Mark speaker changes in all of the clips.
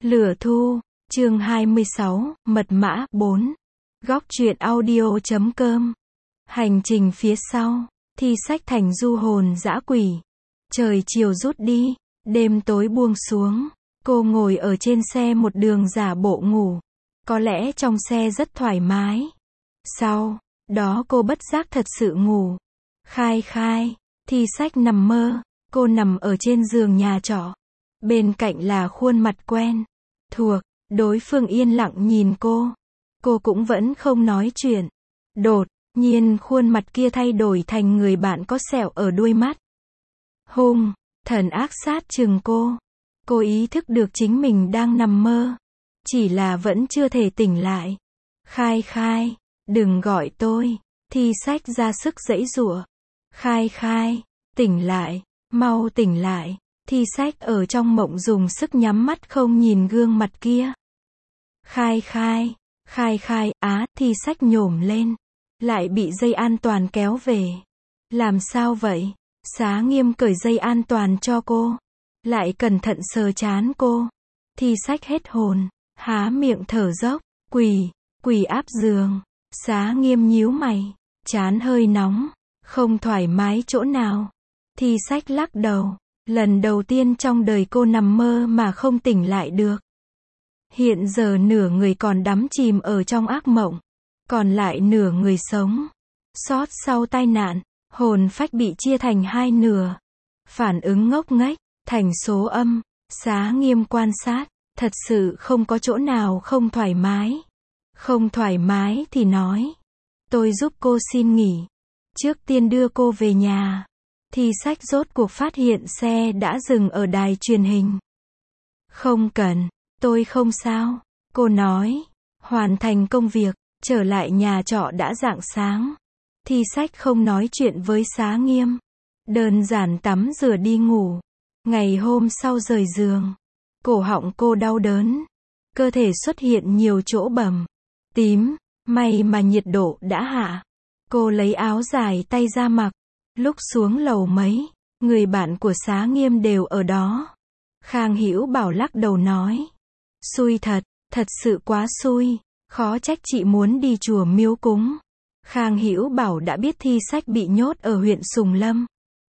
Speaker 1: Lửa thu, chương 26, mật mã 4. Góc truyện audio.com. Hành trình phía sau, thi sách thành du hồn dã quỷ. Trời chiều rút đi, đêm tối buông xuống, cô ngồi ở trên xe một đường giả bộ ngủ. Có lẽ trong xe rất thoải mái. Sau đó cô bất giác thật sự ngủ. Khai, thi sách nằm mơ, cô nằm ở trên giường nhà trọ. Bên cạnh là khuôn mặt quen thuộc, đối phương yên lặng nhìn cô. Cô cũng vẫn không nói chuyện. Đột nhiên khuôn mặt kia thay đổi thành người bạn có sẹo ở đuôi mắt. Hung thần ác sát trừng cô. Cô ý thức được chính mình đang nằm mơ. Chỉ là vẫn chưa thể tỉnh lại. Khai, đừng gọi tôi. Thi sách ra sức giãy giụa. Khai, tỉnh lại, mau tỉnh lại. Thi sách ở trong mộng dùng sức nhắm mắt không nhìn gương mặt kia. Khai, thi sách nhổm lên. Lại bị dây an toàn kéo về. Làm sao vậy? Xá Nghiêm cởi dây an toàn cho cô. Lại cẩn thận sờ trán cô. Thi sách hết hồn, há miệng thở dốc. Quỳ áp giường. Xá Nghiêm nhíu mày. Trán hơi nóng. Không thoải mái chỗ nào. Thi sách lắc đầu. Lần đầu tiên trong đời cô nằm mơ mà không tỉnh lại được. Hiện giờ nửa người còn đắm chìm ở trong ác mộng. Còn lại nửa người sống sót sau tai nạn. Hồn phách bị chia thành hai nửa. Phản ứng ngốc nghếch, thành số âm. Xá Nghiêm quan sát. Thật sự không có chỗ nào không thoải mái. Không thoải mái thì nói. Tôi giúp cô xin nghỉ. Trước tiên đưa cô về nhà. Thi sách rốt cuộc phát hiện xe đã dừng ở đài truyền hình. Không cần, tôi không sao. Cô nói. Hoàn thành công việc, trở lại nhà trọ đã rạng sáng. Thi sách không nói chuyện với Xá Nghiêm. Đơn giản tắm rửa đi ngủ. Ngày hôm sau rời giường. Cổ họng cô đau đớn. Cơ thể xuất hiện nhiều chỗ bầm tím. May mà nhiệt độ đã hạ. Cô lấy áo dài tay ra mặc. Lúc xuống lầu mấy, người bạn của Xá Nghiêm đều ở đó. Khang Hữu Bảo lắc đầu nói. Xui thật sự quá xui. Khó trách chị muốn đi chùa miếu cúng. Khang Hữu Bảo đã biết thi sách bị nhốt ở huyện Sùng Lâm.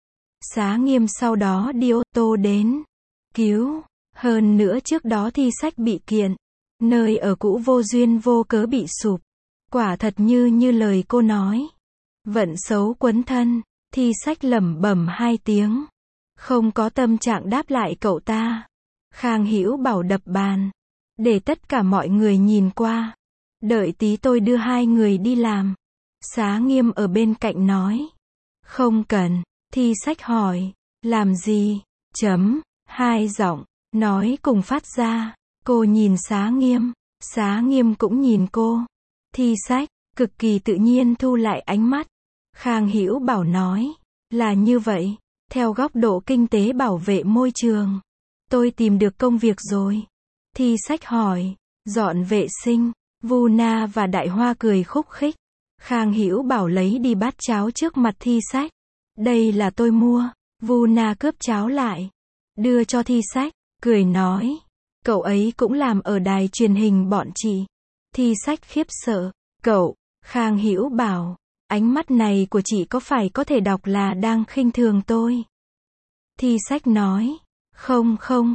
Speaker 1: Xá Nghiêm sau đó đi ô tô đến cứu. Hơn nữa trước đó thi sách bị kiện. Nơi ở cũ vô duyên vô cớ bị sụp. Quả thật như lời cô nói. Vận xấu quấn thân. Thi sách lẩm bẩm hai tiếng. Không có tâm trạng đáp lại cậu ta. Khang Hữu Bảo đập bàn. Để tất cả mọi người nhìn qua. Đợi tí tôi đưa hai người đi làm. Xá Nghiêm ở bên cạnh nói. Không cần. Thi sách hỏi. Làm gì? Hai giọng nói cùng phát ra. Cô nhìn Xá Nghiêm. Xá Nghiêm cũng nhìn cô. Thi sách cực kỳ tự nhiên thu lại ánh mắt. Khang Hữu Bảo nói. Là như vậy. Theo góc độ kinh tế bảo vệ môi trường. Tôi tìm được công việc rồi. Thi sách hỏi. Dọn vệ sinh. Vu Na và Đại Hoa cười khúc khích. Khang Hữu Bảo lấy đi bát cháo trước mặt thi sách. Đây là tôi mua. Vu Na cướp cháo lại. Đưa cho thi sách. Cười nói. Cậu ấy cũng làm ở đài truyền hình bọn chị. Thi sách khiếp sợ. Cậu. Khang Hữu Bảo. Ánh mắt này của chị có phải có thể đọc là đang khinh thường tôi? Thi sách nói. Không.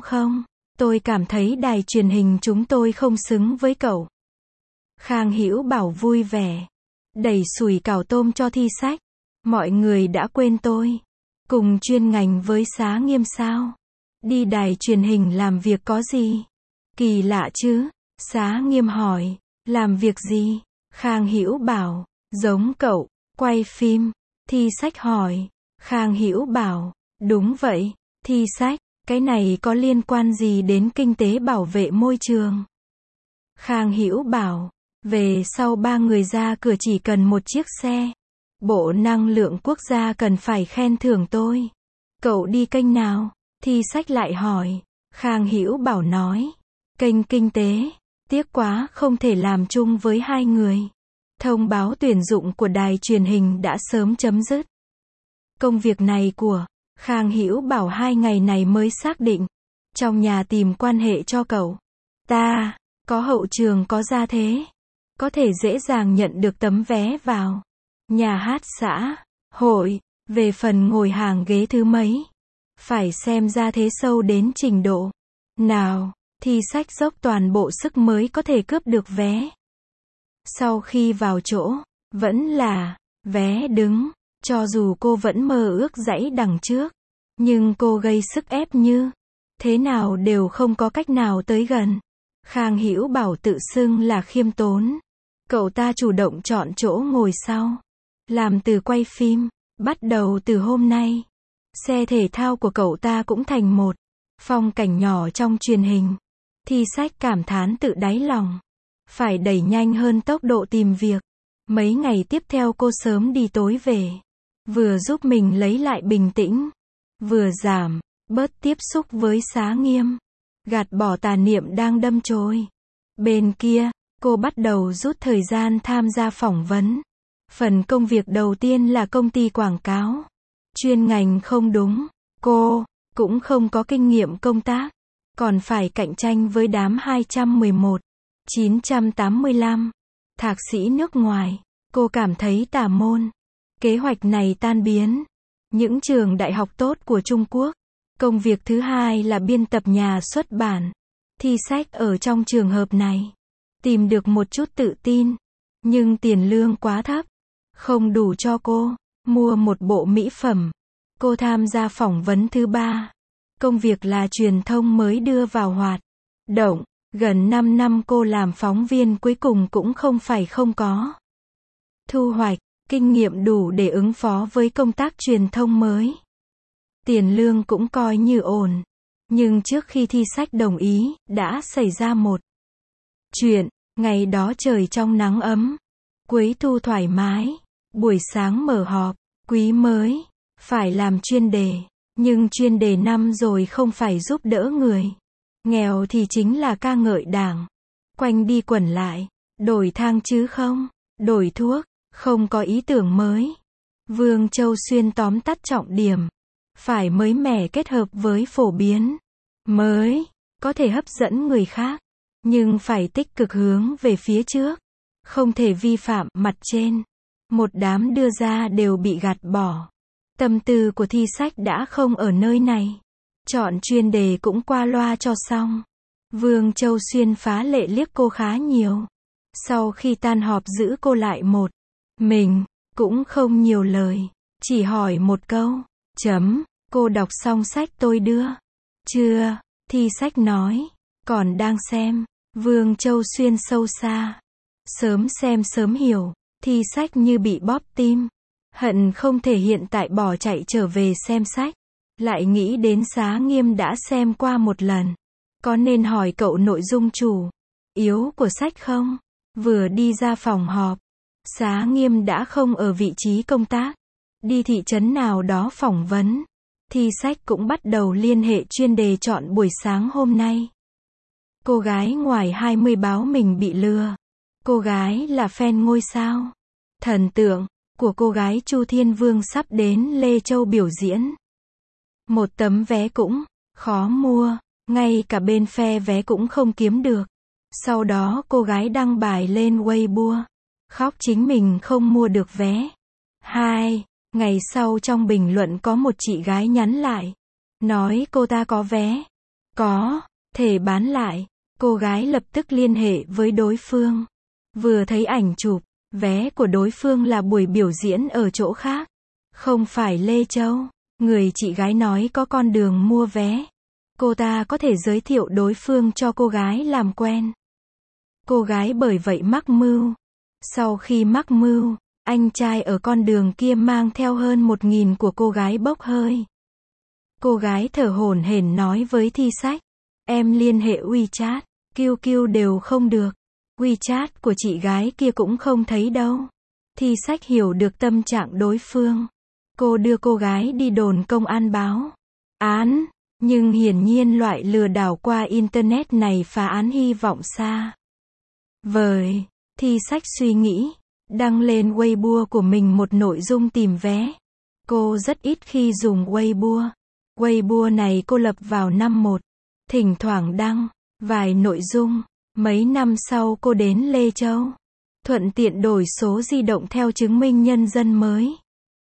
Speaker 1: Tôi cảm thấy đài truyền hình chúng tôi không xứng với cậu. Khang Hữu Bảo vui vẻ. Đẩy sủi cảo tôm cho thi sách. Mọi người đã quên tôi. Cùng chuyên ngành với Xá Nghiêm sao? Đi đài truyền hình làm việc có gì? Kỳ lạ chứ? Xá Nghiêm hỏi. Làm việc gì? Khang Hữu Bảo. Giống cậu, quay phim. Thi sách hỏi. Khang Hữu Bảo. Đúng vậy. Thi sách. Cái này có liên quan gì đến kinh tế bảo vệ môi trường? Khang Hữu Bảo. Về sau ba người ra cửa chỉ cần một chiếc xe. Bộ Năng lượng Quốc gia cần phải khen thưởng tôi. Cậu đi kênh nào? Thi sách lại hỏi. Khang Hữu Bảo nói. Kênh kinh tế. Tiếc quá không thể làm chung với hai người. Thông báo tuyển dụng của đài truyền hình đã sớm chấm dứt. Công việc này của Khang Hữu Bảo 2 ngày này mới xác định. Trong nhà tìm quan hệ cho cậu. Ta, có hậu trường có gia thế. Có thể dễ dàng nhận được tấm vé vào nhà hát xã, hội. Về phần ngồi hàng ghế thứ mấy, phải xem ra thế sâu đến trình độ nào, thì sách dốc toàn bộ sức mới có thể cướp được vé. Sau khi vào chỗ, vẫn là vé đứng, cho dù cô vẫn mơ ước dãy đằng trước, nhưng cô gây sức ép như thế nào đều không có cách nào tới gần. Khang Hữu Bảo tự xưng là khiêm tốn. Cậu ta chủ động chọn chỗ ngồi sau. Làm từ quay phim, bắt đầu từ hôm nay, xe thể thao của cậu ta cũng thành một phong cảnh nhỏ trong truyền hình. Thi Sách cảm thán tự đáy lòng. Phải đẩy nhanh hơn tốc độ tìm việc. Mấy ngày tiếp theo cô sớm đi tối về. Vừa giúp mình lấy lại bình tĩnh, vừa giảm bớt tiếp xúc với Xá Nghiêm. Gạt bỏ tà niệm đang đâm chồi. Bên kia, cô bắt đầu rút thời gian tham gia phỏng vấn. Phần công việc đầu tiên là công ty quảng cáo. Chuyên ngành không đúng, cô cũng không có kinh nghiệm công tác, còn phải cạnh tranh với đám 211, 985 thạc sĩ nước ngoài. Cô cảm thấy tà môn. Kế hoạch này tan biến. Những trường đại học tốt của Trung Quốc. Công việc thứ hai là biên tập nhà xuất bản. Thi Sách ở trong trường hợp này tìm được một chút tự tin, nhưng tiền lương quá thấp, không đủ cho cô mua một bộ mỹ phẩm. Cô tham gia phỏng vấn thứ ba. Công việc là truyền thông mới đưa vào hoạt động. Gần 5 năm cô làm phóng viên cuối cùng cũng không phải không có thu hoạch, kinh nghiệm đủ để ứng phó với công tác truyền thông mới. Tiền lương cũng coi như ổn. Nhưng trước khi Thi Sách đồng ý, đã xảy ra một chuyện. Ngày đó trời trong nắng ấm, cuối thu thoải mái, buổi sáng mở họp, quý mới, phải làm chuyên đề. Nhưng chuyên đề năm rồi không phải giúp đỡ người nghèo thì chính là ca ngợi Đảng. Quanh đi quẩn lại, đổi thang chứ không đổi thuốc, không có ý tưởng mới. Vương Châu Xuyên tóm tắt trọng điểm. Phải mới mẻ kết hợp với phổ biến mới, có thể hấp dẫn người khác, nhưng phải tích cực hướng về phía trước, không thể vi phạm mặt trên. Một đám đưa ra đều bị gạt bỏ. Tâm tư của Thi Sách đã không ở nơi này. Chọn chuyên đề cũng qua loa cho xong. Vương Châu Xuyên phá lệ liếc cô khá nhiều. Sau khi tan họp giữ cô lại một mình, cũng không nhiều lời, chỉ hỏi một câu. Cô đọc xong sách tôi đưa chưa? Thi Sách nói, còn đang xem. Vương Châu Xuyên sâu xa. Sớm xem sớm hiểu. Thi Sách như bị bóp tim. Hận không thể hiện tại bỏ chạy trở về xem sách. Lại nghĩ đến Xá Nghiêm đã xem qua một lần. Có nên hỏi cậu nội dung chủ yếu của sách không? Vừa đi ra phòng họp, Xá Nghiêm đã không ở vị trí công tác. Đi thị trấn nào đó phỏng vấn. Thi Sách cũng bắt đầu liên hệ chuyên đề chọn buổi sáng hôm nay. Cô gái ngoài 20 báo mình bị lừa. Cô gái là fan ngôi sao thần tượng của cô gái Chu Thiên Vương sắp đến Lê Châu biểu diễn. Một tấm vé cũng khó mua, ngay cả bên phe vé cũng không kiếm được. Sau đó cô gái đăng bài lên Weibo, khóc chính mình không mua được vé. 2 ngày sau trong bình luận có một chị gái nhắn lại, nói cô ta có vé, có thể bán lại. Cô gái lập tức liên hệ với đối phương. Vừa thấy ảnh chụp, vé của đối phương là buổi biểu diễn ở chỗ khác, không phải Lê Châu. Người chị gái nói có con đường mua vé. Cô ta có thể giới thiệu đối phương cho cô gái làm quen. Cô gái bởi vậy mắc mưu. Sau khi mắc mưu, anh trai ở con đường kia mang theo hơn 1.000 của cô gái bốc hơi. Cô gái thở hổn hển nói với Thi Sách, em liên hệ WeChat, QQ đều không được. WeChat của chị gái kia cũng không thấy đâu. Thi Sách hiểu được tâm trạng đối phương. Cô đưa cô gái đi đồn công an báo án, nhưng hiển nhiên loại lừa đảo qua Internet này phá án hy vọng xa vời. Thi Sách suy nghĩ, đăng lên Weibo của mình một nội dung tìm vé. Cô rất ít khi dùng Weibo. Weibo này cô lập vào năm 1, thỉnh thoảng đăng Vài nội dung. Mấy năm sau cô đến Lê Châu. Thuận tiện đổi số di động theo chứng minh nhân dân mới.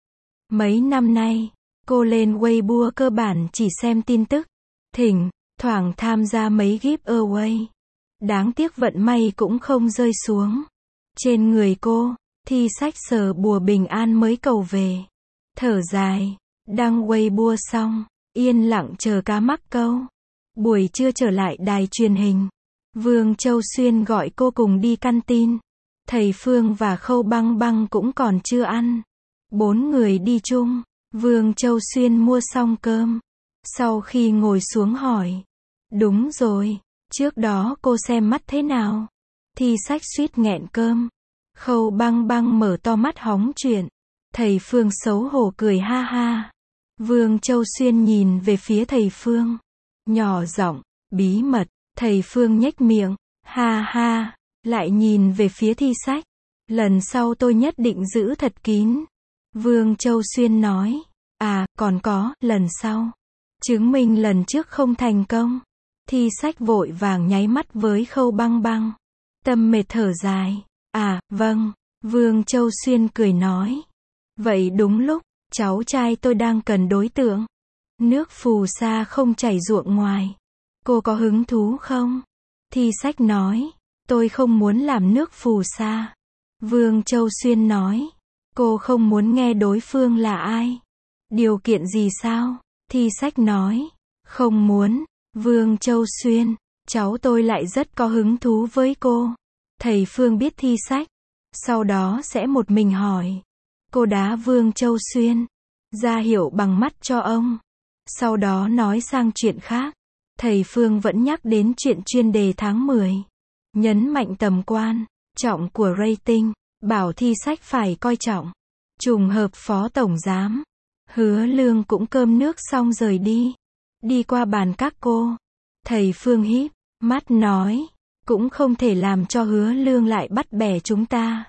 Speaker 1: Mấy năm nay, cô lên Weibo cơ bản chỉ xem tin tức. Thỉnh thoảng tham gia mấy giveaway. Đáng tiếc vận may cũng không rơi xuống trên người cô. Thi sách sờ bùa bình an mới cầu về. Thở dài, đăng Weibo xong, yên lặng chờ cá mắc câu. Buổi trưa trở lại đài truyền hình. Vương Châu Xuyên gọi cô cùng đi căn tin. Thầy Phương và Khâu Băng Băng cũng còn chưa ăn. 4 người đi chung. Vương Châu Xuyên mua xong cơm. Sau khi ngồi xuống hỏi. Đúng rồi, trước đó cô xem mắt thế nào? Thi sách suýt nghẹn cơm. Khâu Băng Băng mở to mắt hóng chuyện. Thầy Phương xấu hổ cười ha ha. Vương Châu Xuyên nhìn về phía thầy Phương. Nhỏ giọng, bí mật. Thầy Phương nhếch miệng. Ha ha. Lại nhìn về phía thi sách. Lần sau tôi nhất định giữ thật kín. Vương Châu Xuyên nói. À, còn có, lần sau. Chứng minh lần trước không thành công. Thi sách vội vàng nháy mắt với Khâu Băng Băng. Tâm mệt thở dài. À, vâng. Vương Châu Xuyên cười nói. Vậy đúng lúc, cháu trai tôi đang cần đối tượng. Nước phù sa không chảy ruộng ngoài. Cô có hứng thú không? Thi sách nói. Tôi không muốn làm nước phù sa. Vương Châu Xuyên nói. Cô không muốn nghe đối phương là ai? Điều kiện gì sao? Thi sách nói. Không muốn. Vương Châu Xuyên. Cháu tôi lại rất có hứng thú với cô. Thầy Phương biết thi sách. Sau đó sẽ một mình hỏi. Cô đá Vương Châu Xuyên. Ra hiệu bằng mắt cho ông. Sau đó nói sang chuyện khác. Thầy Phương vẫn nhắc đến chuyện chuyên đề tháng 10. Nhấn mạnh tầm quan trọng của rating. Bảo thi sách phải coi trọng. Trùng hợp Phó Tổng Giám Hứa Lương cũng cơm nước xong rời đi. Đi qua bàn các cô. Thầy Phương híp mắt nói. Cũng không thể làm cho Hứa Lương lại bắt bẻ chúng ta.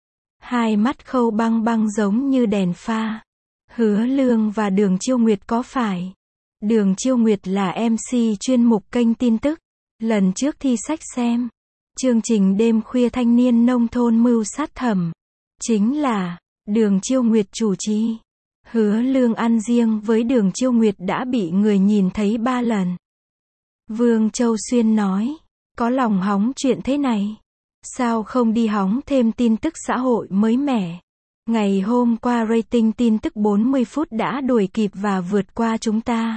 Speaker 1: Hai mắt Khâu Băng Băng giống như đèn pha. Hứa Lương và Đường Chiêu Nguyệt có phải? Đường Chiêu Nguyệt là MC chuyên mục kênh tin tức. Lần trước thi sách xem. Chương trình đêm khuya thanh niên nông thôn mưu sát thẩm. Chính là Đường Chiêu Nguyệt chủ trì. Hứa Lương ăn riêng với Đường Chiêu Nguyệt đã bị người nhìn thấy 3 lần. Vương Châu Xuyên nói. Có lòng hóng chuyện thế này. Sao không đi hóng thêm tin tức xã hội mới mẻ? Ngày hôm qua rating tin tức 40 phút đã đuổi kịp và vượt qua chúng ta.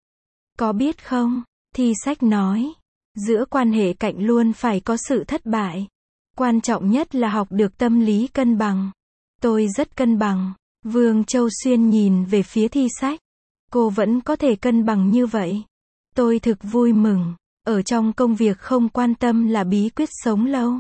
Speaker 1: Có biết không? Thi sách nói. Giữa quan hệ cạnh luôn phải có sự thất bại. Quan trọng nhất là học được tâm lý cân bằng. Tôi rất cân bằng. Vương Châu Xuyên nhìn về phía thi sách. Cô vẫn có thể cân bằng như vậy. Tôi thực vui mừng. Ở trong công việc không quan tâm là bí quyết sống lâu.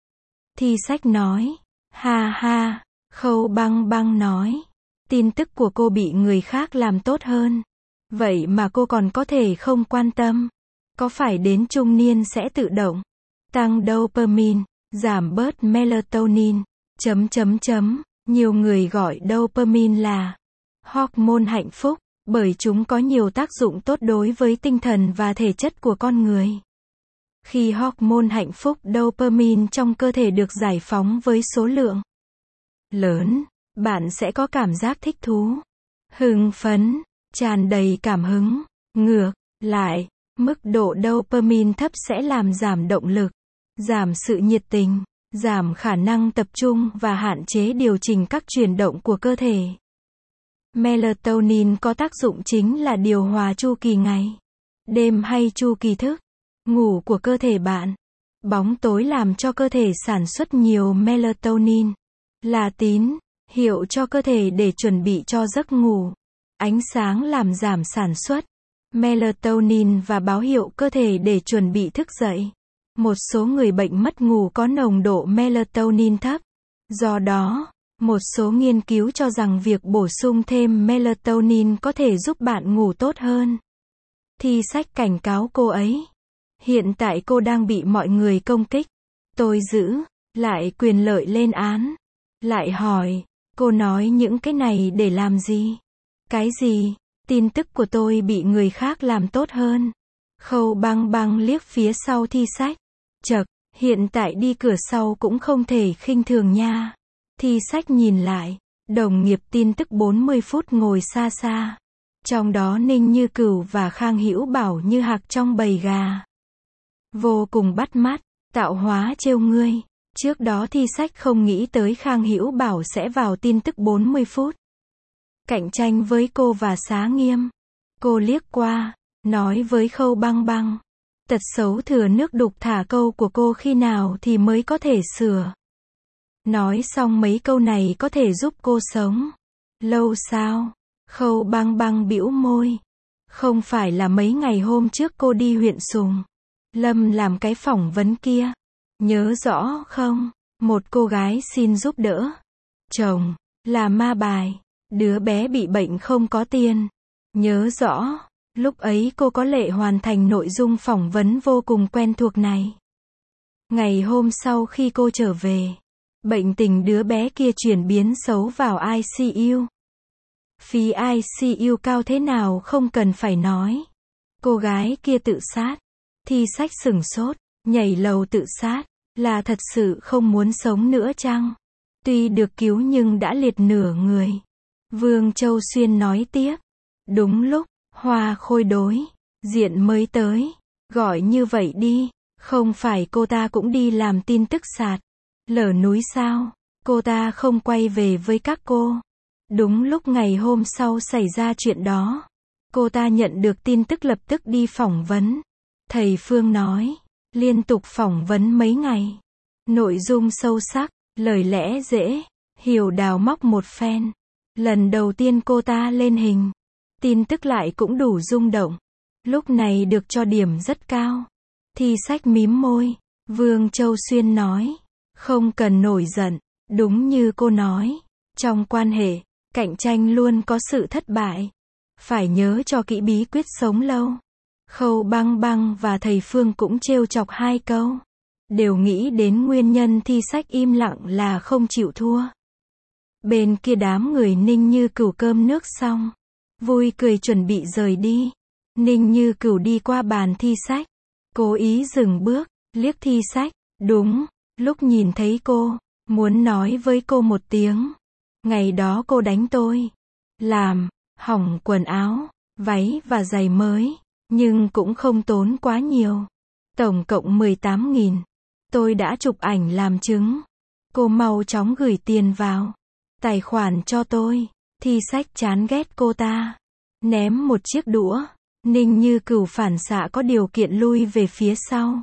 Speaker 1: Thi sách nói. Ha ha. Khâu Băng Băng nói. Tin tức của cô bị người khác làm tốt hơn. Vậy mà cô còn có thể không quan tâm. Có phải đến trung niên sẽ tự động tăng dopamine, giảm bớt melatonin, Nhiều người gọi dopamine là hormone hạnh phúc, bởi chúng có nhiều tác dụng tốt đối với tinh thần và thể chất của con người. Khi hormone hạnh phúc dopamine trong cơ thể được giải phóng với số lượng lớn, bạn sẽ có cảm giác thích thú, hưng phấn, tràn đầy cảm hứng. Ngược lại, mức độ dopamine thấp sẽ làm giảm động lực, giảm sự nhiệt tình, giảm khả năng tập trung và hạn chế điều chỉnh các chuyển động của cơ thể. Melatonin có tác dụng chính là điều hòa chu kỳ ngày, đêm hay chu kỳ thức, ngủ của cơ thể bạn. Bóng tối làm cho cơ thể sản xuất nhiều melatonin, là tín hiệu cho cơ thể để chuẩn bị cho giấc ngủ. Ánh sáng làm giảm sản xuất melatonin và báo hiệu cơ thể để chuẩn bị thức dậy. Một số người bệnh mất ngủ có nồng độ melatonin thấp. Do đó, một số nghiên cứu cho rằng việc bổ sung thêm melatonin có thể giúp bạn ngủ tốt hơn. Thi sách cảnh cáo cô ấy. Hiện tại cô đang bị mọi người công kích. Tôi giữ lại quyền lợi lên án. Lại hỏi, cô nói những cái này để làm gì? Cái gì? Tin tức của tôi bị người khác làm tốt hơn. Khâu Băng Băng liếc phía sau Thi Sách. Chậc, hiện tại đi cửa sau cũng không thể khinh thường nha. Thi Sách nhìn lại, đồng nghiệp tin tức 40 phút ngồi xa xa. Trong đó Ninh Như Cửu và Khang Hữu Bảo như hạc trong bầy gà. Vô cùng bắt mắt, tạo hóa trêu ngươi. Trước đó Thi Sách không nghĩ tới Khang Hữu Bảo sẽ vào tin tức 40 phút. Cạnh tranh với cô và Xá Nghiêm. Cô liếc qua, nói với Khâu Băng Băng. Tật xấu thừa nước đục thả câu của cô khi nào thì mới có thể sửa. Nói xong mấy câu này có thể giúp cô sống lâu sao? Khâu Băng Băng bĩu môi. Không phải là mấy ngày hôm trước cô đi huyện Sùng Lâm làm cái phỏng vấn kia. Nhớ rõ không? Một cô gái xin giúp đỡ chồng, là ma bài. Đứa bé bị bệnh không có tiền. Nhớ rõ, lúc ấy cô có lệ hoàn thành nội dung phỏng vấn vô cùng quen thuộc này. Ngày hôm sau khi cô trở về, bệnh tình đứa bé kia chuyển biến xấu vào ICU. Phí ICU cao thế nào không cần phải nói. Cô gái kia tự sát. Thi Sách sửng sốt, nhảy lầu tự sát, là thật sự không muốn sống nữa chăng? Tuy được cứu nhưng đã liệt nửa người. Vương Châu Xuyên nói tiếp. Đúng lúc, Hoa Khôi đối diện mới tới. Gọi như vậy đi, không phải cô ta cũng đi làm tin tức sạt lở núi sao? Cô ta không quay về với các cô. Đúng lúc ngày hôm sau xảy ra chuyện đó, cô ta nhận được tin tức lập tức đi phỏng vấn. Thầy Phương nói, liên tục phỏng vấn mấy ngày. Nội dung sâu sắc, lời lẽ dễ hiểu đào móc một phen. Lần đầu tiên cô ta lên hình, tin tức lại cũng đủ rung động. Lúc này được cho điểm rất cao. Thi Sách mím môi. Vương Châu Xuyên nói, không cần nổi giận. Đúng như cô nói, trong quan hệ, cạnh tranh luôn có sự thất bại. Phải nhớ cho kỹ bí quyết sống lâu. Khâu Băng Băng và thầy Phương cũng trêu chọc hai câu. Đều nghĩ đến nguyên nhân Thi Sách im lặng là không chịu thua. Bên kia đám người Ninh Như Cửu cơm nước xong, vui cười chuẩn bị rời đi. Ninh Như Cửu đi qua bàn Thi Sách, cố ý dừng bước, liếc Thi Sách. Đúng, lúc nhìn thấy cô, muốn nói với cô một tiếng. Ngày đó cô đánh tôi, làm hỏng quần áo, váy và giày mới, nhưng cũng không tốn quá nhiều. Tổng cộng 18.000. Tôi đã chụp ảnh làm chứng. Cô mau chóng gửi tiền vào tài khoản cho tôi. Thi Sách chán ghét cô ta, ném một chiếc đũa. Ninh Như Cửu phản xạ có điều kiện lui về phía sau.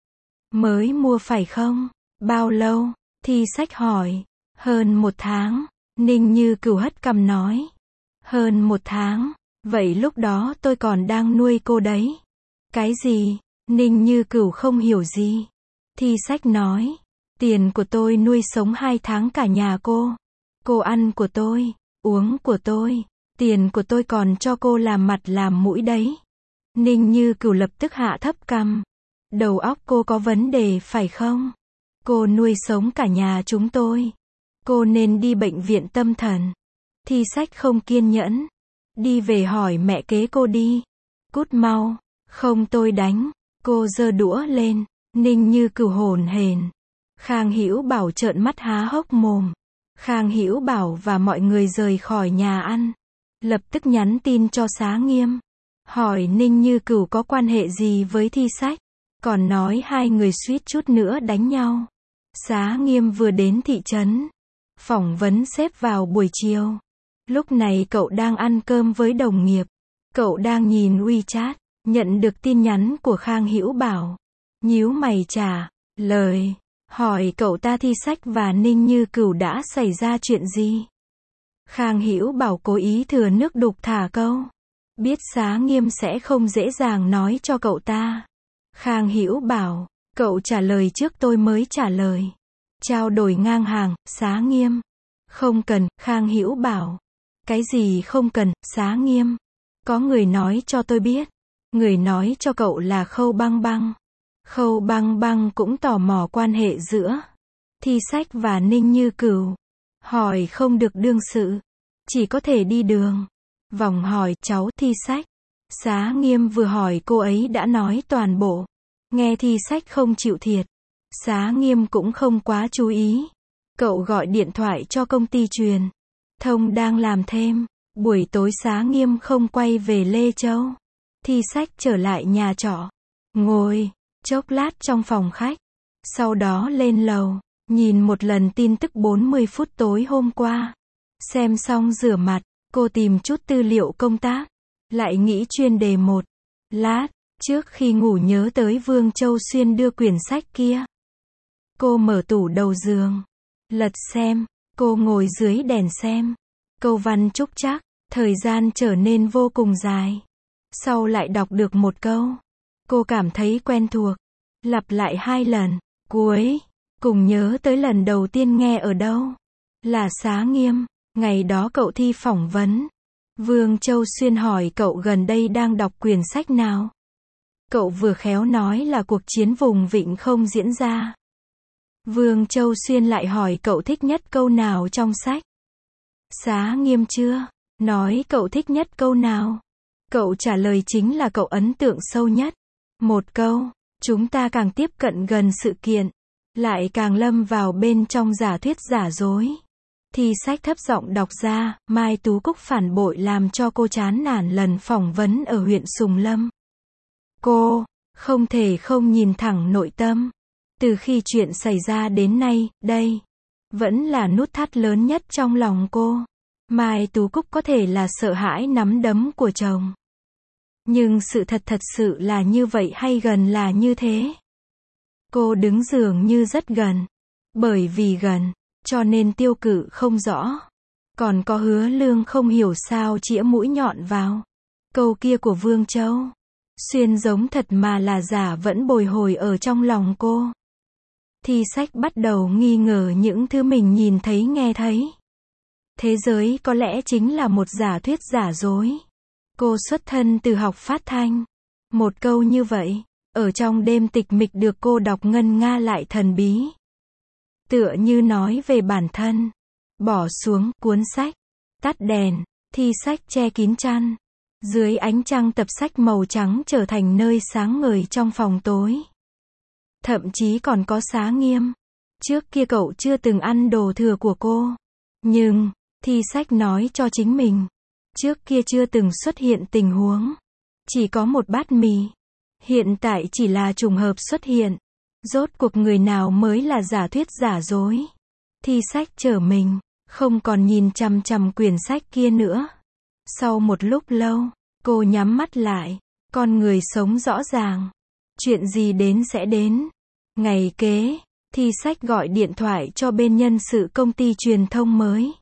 Speaker 1: Mới mua phải không? Bao lâu? Thi Sách hỏi. Hơn 1 tháng. Ninh Như Cửu hất cằm nói. Hơn 1 tháng. Vậy lúc đó tôi còn đang nuôi cô đấy. Cái gì? Ninh Như Cửu không hiểu gì. Thi Sách nói. Tiền của tôi nuôi sống 2 tháng cả nhà cô. Cô ăn của tôi, uống của tôi. Tiền của tôi còn cho cô làm mặt làm mũi đấy. Ninh Như Cửu lập tức hạ thấp cằm. Đầu óc cô có vấn đề phải không? Cô nuôi sống cả nhà chúng tôi. Cô nên đi bệnh viện tâm thần. Thi Sách không kiên nhẫn. Đi về hỏi mẹ kế cô đi. Cút mau, không tôi đánh. Cô giơ đũa lên. Ninh Như Cửu hổn hển. Khang Hữu Bảo trợn mắt há hốc mồm. Khang Hữu Bảo và mọi người rời khỏi nhà ăn. Lập tức nhắn tin cho Xá Nghiêm. Hỏi Ninh Như Cửu có quan hệ gì với Thi Sách. Còn nói hai người suýt chút nữa đánh nhau. Xá Nghiêm vừa đến thị trấn. Phỏng vấn sếp vào buổi chiều. Lúc này cậu đang ăn cơm với đồng nghiệp. Cậu đang nhìn WeChat. Nhận được tin nhắn của Khang Hữu Bảo. Nhíu mày trả lời. Hỏi cậu ta Thi Sách và Ninh Như Cửu đã xảy ra chuyện gì. Khang Hữu Bảo cố ý thừa nước đục thả câu. Biết Xá Nghiêm sẽ không dễ dàng nói cho cậu ta. Khang Hữu Bảo, cậu trả lời trước tôi mới trả lời. Trao đổi ngang hàng. Xá Nghiêm. Không cần. Khang Hữu Bảo. Cái gì không cần? Xá Nghiêm. Có người nói cho tôi biết. Người nói cho cậu là Khâu Băng Băng. Khâu Băng Băng cũng tò mò quan hệ giữa Thi Sách và Ninh Như Cửu. Hỏi không được đương sự, chỉ có thể đi đường vòng hỏi cháu Thi Sách. Xá Nghiêm vừa hỏi cô ấy đã nói toàn bộ. Nghe Thi Sách không chịu thiệt. Xá Nghiêm cũng không quá chú ý. Cậu gọi điện thoại cho công ty truyền thông đang làm thêm. Buổi tối Xá Nghiêm không quay về Lê Châu. Thi Sách trở lại nhà trọ. Ngồi chốc lát trong phòng khách. Sau đó lên lầu. Nhìn một lần tin tức 40 phút tối hôm qua. Xem xong rửa mặt. Cô tìm chút tư liệu công tác. Lại nghĩ chuyên đề một lát. Trước khi ngủ nhớ tới Vương Châu Xuyên đưa quyển sách kia. Cô mở tủ đầu giường. Lật xem. Cô ngồi dưới đèn xem. Câu văn trúc trắc. Thời gian trở nên vô cùng dài. Sau lại đọc được một câu. Cô cảm thấy quen thuộc. Lặp lại 2 lần. Cuối cùng nhớ tới lần đầu tiên nghe ở đâu. Là Xá Nghiêm. Ngày đó cậu thi phỏng vấn. Vương Châu Xuyên hỏi cậu gần đây đang đọc quyển sách nào. Cậu vừa khéo nói là cuộc chiến vùng Vịnh không diễn ra. Vương Châu Xuyên lại hỏi cậu thích nhất câu nào trong sách. Xá Nghiêm chưa nói cậu thích nhất câu nào. Cậu trả lời chính là cậu ấn tượng sâu nhất. Một câu, chúng ta càng tiếp cận gần sự kiện, lại càng lâm vào bên trong giả thuyết giả dối. Thi Sách thấp giọng đọc ra, Mai Tú Cúc phản bội làm cho cô chán nản lần phỏng vấn ở huyện Sùng Lâm. Cô không thể không nhìn thẳng nội tâm. Từ khi chuyện xảy ra đến nay, đây vẫn là nút thắt lớn nhất trong lòng cô. Mai Tú Cúc có thể là sợ hãi nắm đấm của chồng. Nhưng sự thật thật sự là như vậy hay gần là như thế? Cô đứng dường như rất gần. Bởi vì gần, cho nên Tiêu Cự không rõ. Còn có Hứa Lương không hiểu sao chĩa mũi nhọn vào. Câu kia của Vương Châu Xuyên giống thật mà là giả vẫn bồi hồi ở trong lòng cô. Thi Sách bắt đầu nghi ngờ những thứ mình nhìn thấy nghe thấy. Thế giới có lẽ chính là một giả thuyết giả dối. Cô xuất thân từ học phát thanh. Một câu như vậy, ở trong đêm tịch mịch được cô đọc ngân nga lại thần bí. Tựa như nói về bản thân. Bỏ xuống cuốn sách, tắt đèn, Thi Sách che kín chăn. Dưới ánh trăng tập sách màu trắng trở thành nơi sáng ngời trong phòng tối. Thậm chí còn có Xá Nghiêm. Trước kia cậu chưa từng ăn đồ thừa của cô. Nhưng, Thi Sách nói cho chính mình. Trước kia chưa từng xuất hiện tình huống. Chỉ có một bát mì. Hiện tại chỉ là trùng hợp xuất hiện. Rốt cuộc người nào mới là giả thuyết giả dối. Thi Sách trở mình. Không còn nhìn chằm chằm quyển sách kia nữa. Sau một lúc lâu, cô nhắm mắt lại. Con người sống rõ ràng. Chuyện gì đến sẽ đến. Ngày kế, Thi Sách gọi điện thoại cho bên nhân sự công ty truyền thông mới.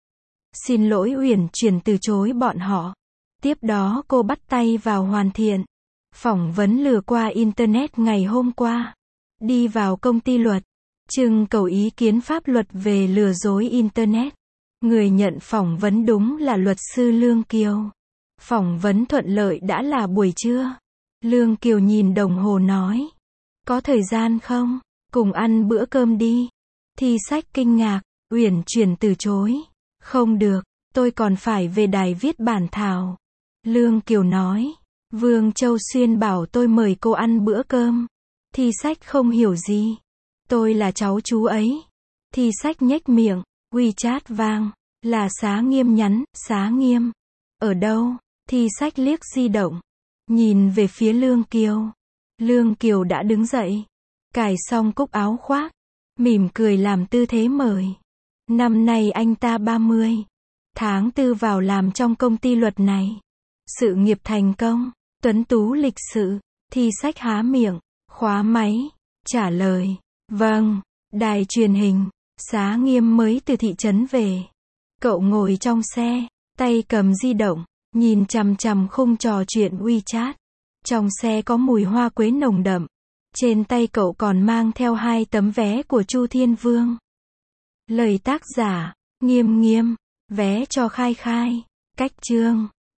Speaker 1: Xin lỗi Uyển Chuyển từ chối bọn họ. Tiếp đó cô bắt tay vào hoàn thiện. Phỏng vấn lừa qua Internet ngày hôm qua. Đi vào công ty luật. Trưng cầu ý kiến pháp luật về lừa dối Internet. Người nhận phỏng vấn đúng là luật sư Lương Kiều. Phỏng vấn thuận lợi đã là buổi trưa. Lương Kiều nhìn đồng hồ nói. Có thời gian không? Cùng ăn bữa cơm đi. Thi Sách kinh ngạc. Uyển Chuyển từ chối. Không được, tôi còn phải về đài viết bản thảo. Lương Kiều nói. Vương Châu Xuyên bảo tôi mời cô ăn bữa cơm. Thi Sách không hiểu gì. Tôi là cháu chú ấy. Thi Sách nhếch miệng. WeChat vang. Là Xá Nghiêm nhắn. Xá Nghiêm. Ở đâu? Thi Sách liếc di động. Nhìn về phía Lương Kiều. Lương Kiều đã đứng dậy. Cài xong cúc áo khoác. Mỉm cười làm tư thế mời. Năm nay anh ta 30. Tháng 4 vào làm trong công ty luật này. Sự nghiệp thành công. Tuấn tú lịch sự. Thi Sách há miệng. Khóa máy. Trả lời. Vâng. Đài truyền hình. Xá Nghiêm mới từ thị trấn về. Cậu ngồi trong xe. Tay cầm di động. Nhìn chằm chằm khung trò chuyện WeChat. Trong xe có mùi hoa quế nồng đậm. Trên tay cậu còn mang theo 2 tấm vé của Chu Thiên Vương. Lời tác giả. Nghiêm Nghiêm. Vé cho Khai Khai. Cách chương.